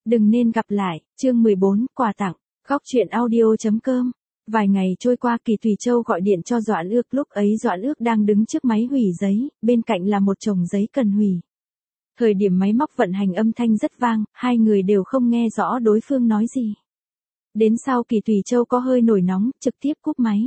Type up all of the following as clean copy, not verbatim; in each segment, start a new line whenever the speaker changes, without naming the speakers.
Đừng nên gặp lại, chương 14, quà tặng, góc truyện audio.com. Vài ngày trôi qua Kỳ Thùy Châu gọi điện cho Doãn Ước, lúc ấy Doãn Ước đang đứng trước máy hủy giấy, bên cạnh là một chồng giấy cần hủy. Thời điểm máy móc vận hành âm thanh rất vang, hai người đều không nghe rõ đối phương nói gì. Đến sau Kỳ Thùy Châu có hơi nổi nóng, trực tiếp cúp máy.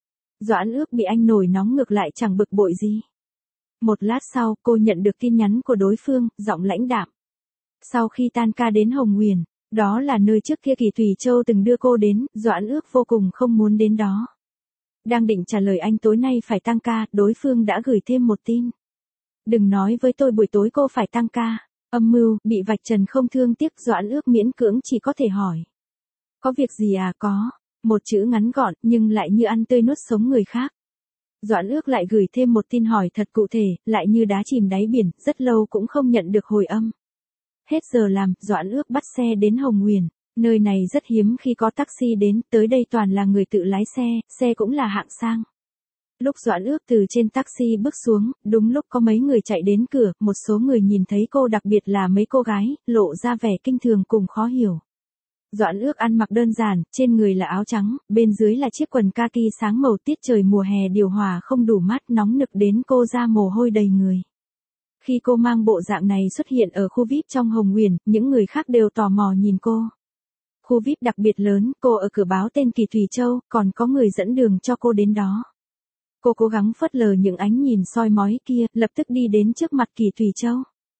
Doãn Ước bị anh nổi nóng ngược lại chẳng bực bội gì. Một lát sau, cô nhận được tin nhắn của đối phương, giọng lãnh đạm. Sau khi tan ca đến Hồng Nguyền, đó là nơi trước kia Kỳ Thùy Châu từng đưa cô đến, Doãn Ước vô cùng không muốn đến đó. Đang định trả lời anh tối nay phải tăng ca, đối phương đã gửi thêm một tin. Đừng nói với tôi buổi tối cô phải tăng ca. Âm mưu, bị vạch trần không thương tiếc, Doãn Ước miễn cưỡng chỉ có thể hỏi. Có việc gì à? Có. Một chữ ngắn gọn, nhưng lại như ăn tươi nuốt sống người khác. Doãn Ước lại gửi thêm một tin hỏi thật cụ thể, lại như đá chìm đáy biển, rất lâu cũng không nhận được hồi âm. Hết giờ làm, Doãn Ước bắt xe đến Hồng Nguyền. Nơi này rất hiếm khi có taxi đến, tới đây toàn là người tự lái xe cũng là hạng sang. Lúc Doãn Ước từ trên taxi bước xuống, đúng lúc có mấy người chạy đến cửa, một số người nhìn thấy cô, đặc biệt là mấy cô gái, lộ ra vẻ kinh thường cùng khó hiểu. Doãn Ước ăn mặc đơn giản, trên người là áo trắng, bên dưới là chiếc quần kaki sáng màu, tiết trời mùa hè điều hòa không đủ mát, nóng nực đến cô ra mồ hôi đầy người. Khi cô mang bộ dạng này xuất hiện ở khu VIP trong Hồng Nguyền, những người khác đều tò mò nhìn cô. Khu VIP đặc biệt lớn, cô ở cửa báo tên Kỳ Thùy Châu, còn có người dẫn đường cho cô đến đó. Cô cố gắng phớt lờ những ánh nhìn soi mói kia, lập tức đi đến trước mặt Kỳ Thùy Châu.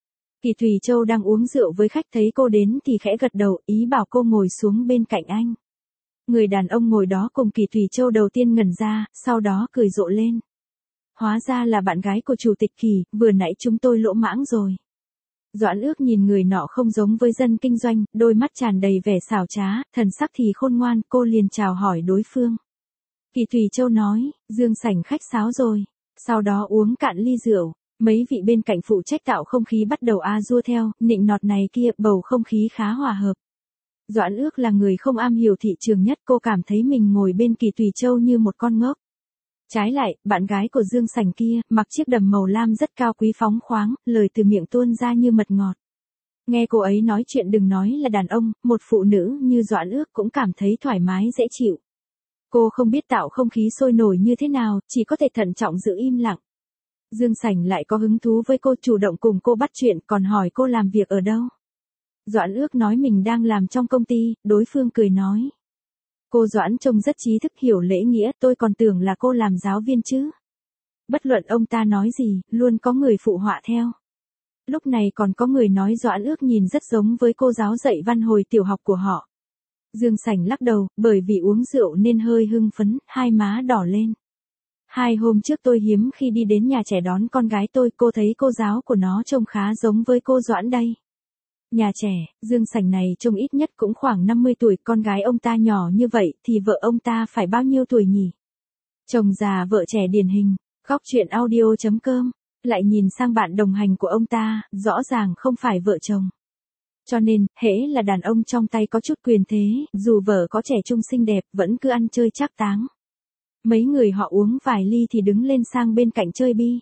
Kỳ Thùy Châu đang uống rượu với khách, thấy cô đến thì khẽ gật đầu, ý bảo cô ngồi xuống bên cạnh anh. Người đàn ông ngồi đó cùng Kỳ Thùy Châu đầu tiên ngẩn ra, sau đó cười rộ lên. Hóa ra là bạn gái của Chủ tịch Kỳ, vừa nãy chúng tôi lỗ mãng rồi. Doãn Ước nhìn người nọ không giống với dân kinh doanh, đôi mắt tràn đầy vẻ xảo trá, thần sắc thì khôn ngoan, cô liền chào hỏi đối phương. Kỳ Thùy Châu nói, Dương sảnh khách sáo rồi, sau đó uống cạn ly rượu. Mấy vị bên cạnh phụ trách tạo không khí bắt đầu dua theo, nịnh nọt này kia, bầu không khí khá hòa hợp. Doãn Ước là người không am hiểu thị trường nhất, cô cảm thấy mình ngồi bên Kỳ Thùy Châu như một con ngốc. Trái lại, bạn gái của Dương sảnh kia, mặc chiếc đầm màu lam rất cao quý phóng khoáng, lời từ miệng tuôn ra như mật ngọt. Nghe cô ấy nói chuyện, đừng nói là đàn ông, một phụ nữ như Doãn Ước cũng cảm thấy thoải mái dễ chịu. Cô không biết tạo không khí sôi nổi như thế nào, chỉ có thể thận trọng giữ im lặng. Dương sảnh lại có hứng thú với cô, chủ động cùng cô bắt chuyện, còn hỏi cô làm việc ở đâu. Doãn Ước nói mình đang làm trong công ty, đối phương cười nói. Cô Doãn trông rất trí thức, hiểu lễ nghĩa, tôi còn tưởng là cô làm giáo viên chứ. Bất luận ông ta nói gì, luôn có người phụ họa theo. Lúc này còn có người nói Doãn Ước nhìn rất giống với cô giáo dạy văn hồi tiểu học của họ. Dương sảnh lắc đầu, bởi vì uống rượu nên hơi hưng phấn, hai má đỏ lên. 2 hôm trước tôi hiếm khi đi đến nhà trẻ đón con gái tôi, cô thấy cô giáo của nó trông khá giống với cô Doãn đây. Nhà trẻ, Dương sảnh này trông ít nhất cũng khoảng 50 tuổi, con gái ông ta nhỏ như vậy thì vợ ông ta phải bao nhiêu tuổi nhỉ? Chồng già vợ trẻ điển hình, góc truyện audio.com, lại nhìn sang bạn đồng hành của ông ta, rõ ràng không phải vợ chồng. Cho nên, hễ là đàn ông trong tay có chút quyền thế, dù vợ có trẻ trung xinh đẹp, vẫn cứ ăn chơi trác táng. Mấy người họ uống vài ly thì đứng lên sang bên cạnh chơi bi.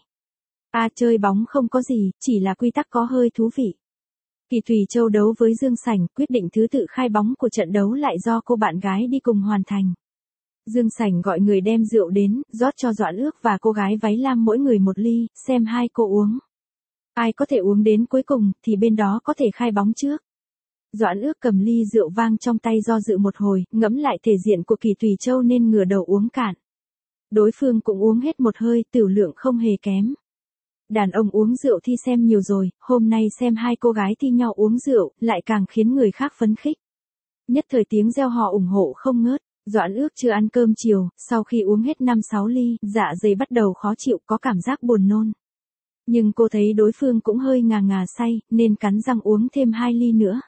Chơi bóng không có gì, chỉ là quy tắc có hơi thú vị. Kỳ Thùy Châu đấu với Dương sảnh, quyết định thứ tự khai bóng của trận đấu lại do cô bạn gái đi cùng hoàn thành. Dương sảnh gọi người đem rượu đến, rót cho Doãn Ước và cô gái váy lam mỗi người một ly, xem hai cô uống. Ai có thể uống đến cuối cùng, thì bên đó có thể khai bóng trước. Doãn Ước cầm ly rượu vang trong tay do dự một hồi, ngẫm lại thể diện của Kỳ Thùy Châu nên ngửa đầu uống cạn. Đối phương cũng uống hết một hơi, tiểu lượng không hề kém. Đàn ông uống rượu thì xem nhiều rồi, hôm nay xem hai cô gái thi nhau uống rượu, lại càng khiến người khác phấn khích. Nhất thời tiếng reo hò ủng hộ không ngớt. Doãn Ước chưa ăn cơm chiều, sau khi uống hết 5-6 ly, dạ dày bắt đầu khó chịu, có cảm giác buồn nôn. Nhưng cô thấy đối phương cũng hơi ngà say, nên cắn răng uống thêm 2 ly nữa.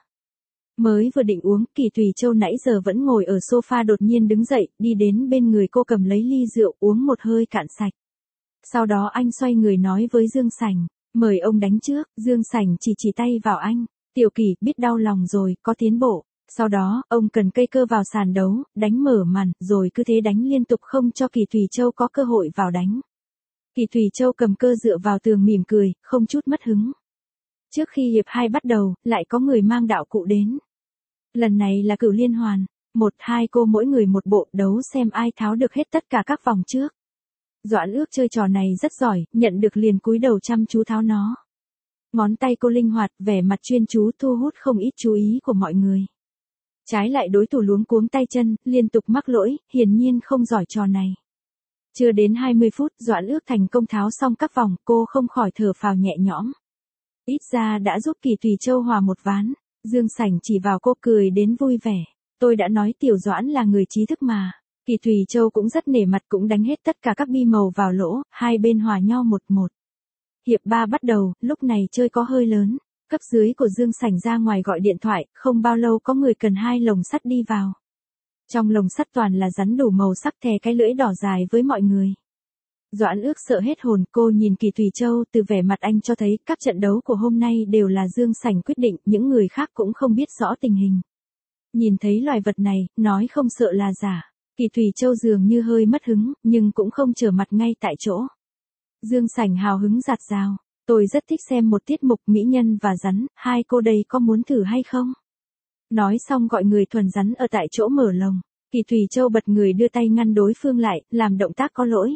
Mới vừa định uống, Kỳ Thùy Châu nãy giờ vẫn ngồi ở sofa đột nhiên đứng dậy, đi đến bên người cô cầm lấy ly rượu uống một hơi cạn sạch. Sau đó anh xoay người nói với Dương sảnh, mời ông đánh trước. Dương sảnh chỉ tay vào anh, Tiểu Kỳ, biết đau lòng rồi, có tiến bộ. Sau đó, ông cần cây cơ vào sàn đấu, đánh mở màn, rồi cứ thế đánh liên tục không cho Kỳ Thùy Châu có cơ hội vào đánh. Kỳ Thùy Châu cầm cơ dựa vào tường mỉm cười, không chút mất hứng. Trước khi hiệp 2 bắt đầu, lại có người mang đạo cụ đến. Lần này là cửu liên hoàn, một hai cô mỗi người một bộ đấu xem ai tháo được hết tất cả các vòng trước. Doãn Ước chơi trò này rất giỏi, nhận được liền cúi đầu chăm chú tháo nó. Ngón tay cô linh hoạt, vẻ mặt chuyên chú thu hút không ít chú ý của mọi người. Trái lại đối thủ luống cuống tay chân, liên tục mắc lỗi, hiển nhiên không giỏi trò này. Chưa đến 20 phút, Doãn Ước thành công tháo xong các vòng, cô không khỏi thở phào nhẹ nhõm. Ít ra đã giúp Kỳ Thùy Châu hòa một ván. Dương Sảnh chỉ vào cô cười đến vui vẻ. Tôi đã nói Tiểu Doãn là người trí thức mà. Kỳ Thùy Châu cũng rất nể mặt, cũng đánh hết tất cả các bi màu vào lỗ, hai bên hòa nhau 1-1. Hiệp 3 bắt đầu, lúc này chơi có hơi lớn. Cấp dưới của Dương Sảnh ra ngoài gọi điện thoại, không bao lâu có người cần 2 lồng sắt đi vào. Trong lồng sắt toàn là rắn đủ màu sắc thè cái lưỡi đỏ dài với mọi người. Doãn Ước sợ hết hồn, cô nhìn Kỳ Thùy Châu, từ vẻ mặt anh cho thấy các trận đấu của hôm nay đều là Dương Sảnh quyết định, những người khác cũng không biết rõ tình hình. Nhìn thấy loài vật này, nói không sợ là giả. Kỳ Thùy Châu dường như hơi mất hứng, nhưng cũng không trở mặt ngay tại chỗ. Dương Sảnh hào hứng rạt rào. Tôi rất thích xem một tiết mục mỹ nhân và rắn, hai cô đây có muốn thử hay không? Nói xong gọi người thuần rắn ở tại chỗ mở lồng. Kỳ Thùy Châu bật người đưa tay ngăn đối phương lại, làm động tác có lỗi.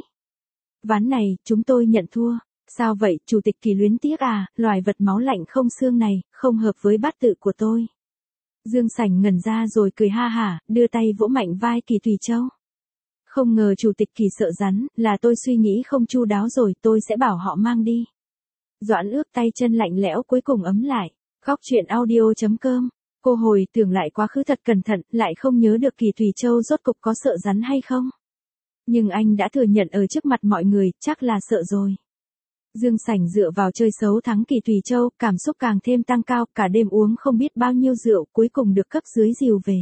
Ván này, chúng tôi nhận thua. Sao vậy, Chủ tịch Kỳ luyến tiếc à, loài vật máu lạnh không xương này, không hợp với bát tự của tôi. Dương Sảnh ngẩn ra rồi cười ha hả, đưa tay vỗ mạnh vai Kỳ Thùy Châu. Không ngờ Chủ tịch Kỳ sợ rắn, là tôi suy nghĩ không chu đáo rồi, tôi sẽ bảo họ mang đi. Doãn Ước tay chân lạnh lẽo cuối cùng ấm lại. Khóc chuyện audio.com. Cô hồi tưởng lại quá khứ thật cẩn thận, lại không nhớ được Kỳ Thùy Châu rốt cục có sợ rắn hay không. Nhưng anh đã thừa nhận ở trước mặt mọi người, chắc là sợ rồi. Dương Sảnh dựa vào chơi xấu thắng Kỳ Thùy Châu, cảm xúc càng thêm tăng cao, cả đêm uống không biết bao nhiêu rượu, cuối cùng được cấp dưới dìu về.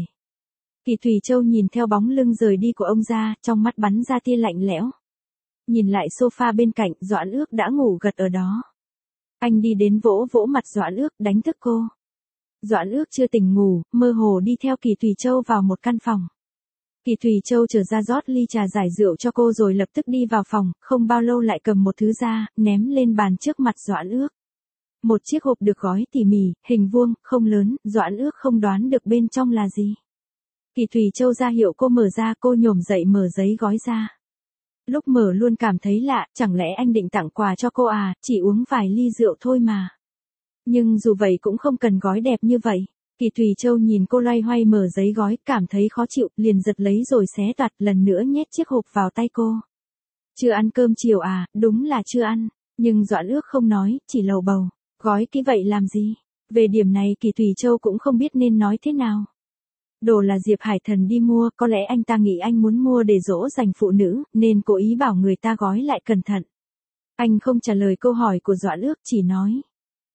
Kỳ Thùy Châu nhìn theo bóng lưng rời đi của ông ra, trong mắt bắn ra tia lạnh lẽo. Nhìn lại sofa bên cạnh, Doãn Ước đã ngủ gật ở đó. Anh đi đến vỗ vỗ mặt Doãn Ước, đánh thức cô. Doãn Ước chưa tỉnh ngủ, mơ hồ đi theo Kỳ Thùy Châu vào một căn phòng. Kỳ Thùy Châu trở ra rót ly trà giải rượu cho cô rồi lập tức đi vào phòng, không bao lâu lại cầm một thứ ra, ném lên bàn trước mặt Doãn Ước. Một chiếc hộp được gói tỉ mỉ, hình vuông, không lớn, Doãn Ước không đoán được bên trong là gì. Kỳ Thùy Châu ra hiệu cô mở ra, cô nhổm dậy mở giấy gói ra. Lúc mở luôn cảm thấy lạ, chẳng lẽ anh định tặng quà cho cô à, chỉ uống vài ly rượu thôi mà. Nhưng dù vậy cũng không cần gói đẹp như vậy. Kỳ Thùy Châu nhìn cô loay hoay mở giấy gói, cảm thấy khó chịu, liền giật lấy rồi xé toạc, lần nữa nhét chiếc hộp vào tay cô. Chưa ăn cơm chiều à, đúng là chưa ăn, nhưng Doãn Ước không nói, chỉ lầu bầu, gói kỹ vậy làm gì? Về điểm này Kỳ Thùy Châu cũng không biết nên nói thế nào. Đồ là Diệp Hải Thần đi mua, có lẽ anh ta nghĩ anh muốn mua để dỗ dành phụ nữ, nên cố ý bảo người ta gói lại cẩn thận. Anh không trả lời câu hỏi của Doãn Ước, chỉ nói.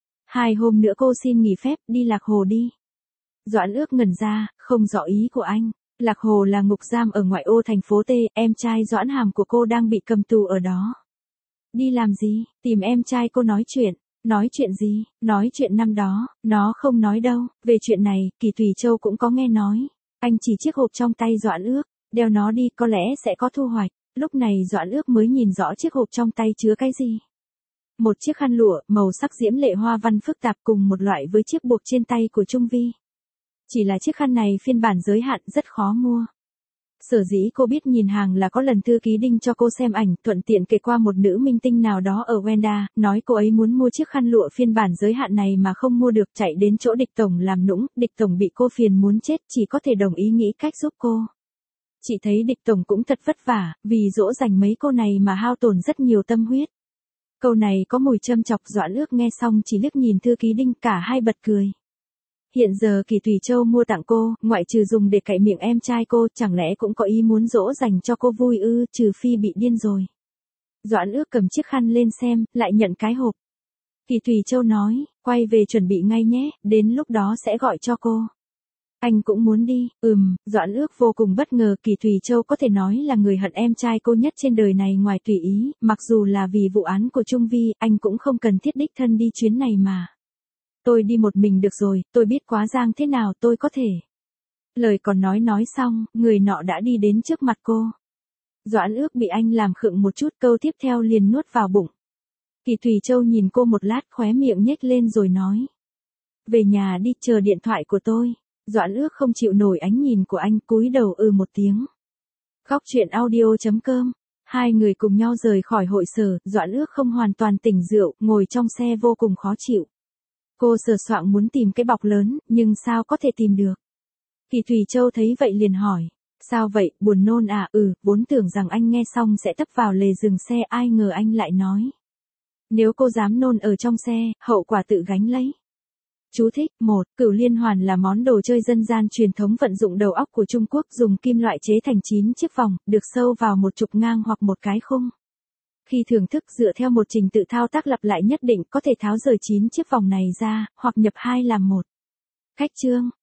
2 hôm nữa cô xin nghỉ phép, đi Lạc Hồ đi. Doãn Ước ngẩn ra, không rõ ý của anh. Lạc Hồ là ngục giam ở ngoại ô thành phố T, em trai Doãn Hàm của cô đang bị cầm tù ở đó. Đi làm gì? Tìm em trai cô nói chuyện. Nói chuyện gì? Nói chuyện năm đó, nó không nói đâu. Về chuyện này, Kỳ Thùy Châu cũng có nghe nói. Anh chỉ chiếc hộp trong tay Doãn Ước, đeo nó đi, có lẽ sẽ có thu hoạch. Lúc này Doãn Ước mới nhìn rõ chiếc hộp trong tay chứa cái gì. Một chiếc khăn lụa, màu sắc diễm lệ hoa văn phức tạp cùng một loại với chiếc buộc trên tay của Trung Vi. Chỉ là chiếc khăn này phiên bản giới hạn rất khó mua. Sở dĩ cô biết nhìn hàng là có lần thư ký Đinh cho cô xem ảnh, thuận tiện kể qua một nữ minh tinh nào đó ở Wenda, nói cô ấy muốn mua chiếc khăn lụa phiên bản giới hạn này mà không mua được, chạy đến chỗ Địch Tổng làm nũng, Địch Tổng bị cô phiền muốn chết, chỉ có thể đồng ý nghĩ cách giúp cô. Chị thấy Địch Tổng cũng thật vất vả, vì dỗ dành mấy cô này mà hao tổn rất nhiều tâm huyết. Câu này có mùi châm chọc, Doãn Ước nghe xong chỉ liếc nhìn thư ký Đinh, cả hai bật cười. Hiện giờ Kỳ Thùy Châu mua tặng cô, ngoại trừ dùng để cạy miệng em trai cô, chẳng lẽ cũng có ý muốn dỗ dành cho cô vui ư, trừ phi bị điên rồi. Doãn Ước cầm chiếc khăn lên xem, lại nhận cái hộp. Kỳ Thùy Châu nói, quay về chuẩn bị ngay nhé, đến lúc đó sẽ gọi cho cô. Anh cũng muốn đi, Doãn Ước vô cùng bất ngờ, Kỳ Thùy Châu có thể nói là người hận em trai cô nhất trên đời này ngoài Thủy Ý, mặc dù là vì vụ án của Trung Vi, anh cũng không cần thiết đích thân đi chuyến này mà. Tôi đi một mình được rồi, tôi biết Quá Giang thế nào, tôi có thể. Lời còn nói xong, người nọ đã đi đến trước mặt cô. Doãn Ước bị anh làm khựng một chút, câu tiếp theo liền nuốt vào bụng. Kỳ Thùy Châu nhìn cô một lát, khóe miệng nhếch lên rồi nói. Về nhà đi, chờ điện thoại của tôi. Doãn Ước không chịu nổi ánh nhìn của anh, cúi đầu một tiếng. Khóc chuyện audio.com. Hai người cùng nhau rời khỏi hội sở, Doãn Ước không hoàn toàn tỉnh rượu, ngồi trong xe vô cùng khó chịu. Cô sờ soạng muốn tìm cái bọc lớn, nhưng sao có thể tìm được. Kỳ Thùy Châu thấy vậy liền hỏi. Sao vậy, buồn nôn à? Vốn tưởng rằng anh nghe xong sẽ tấp vào lề dừng xe, ai ngờ anh lại nói. Nếu cô dám nôn ở trong xe, hậu quả tự gánh lấy. Chú thích. 1. Cửu liên hoàn là món đồ chơi dân gian truyền thống vận dụng đầu óc của Trung Quốc, dùng kim loại chế thành 9 chiếc vòng, được sâu vào một trục ngang hoặc một cái khung. Khi thưởng thức dựa theo một trình tự thao tác lặp lại nhất định, có thể tháo rời 9 chiếc vòng này ra, hoặc nhập 2 làm 1. Khách chương.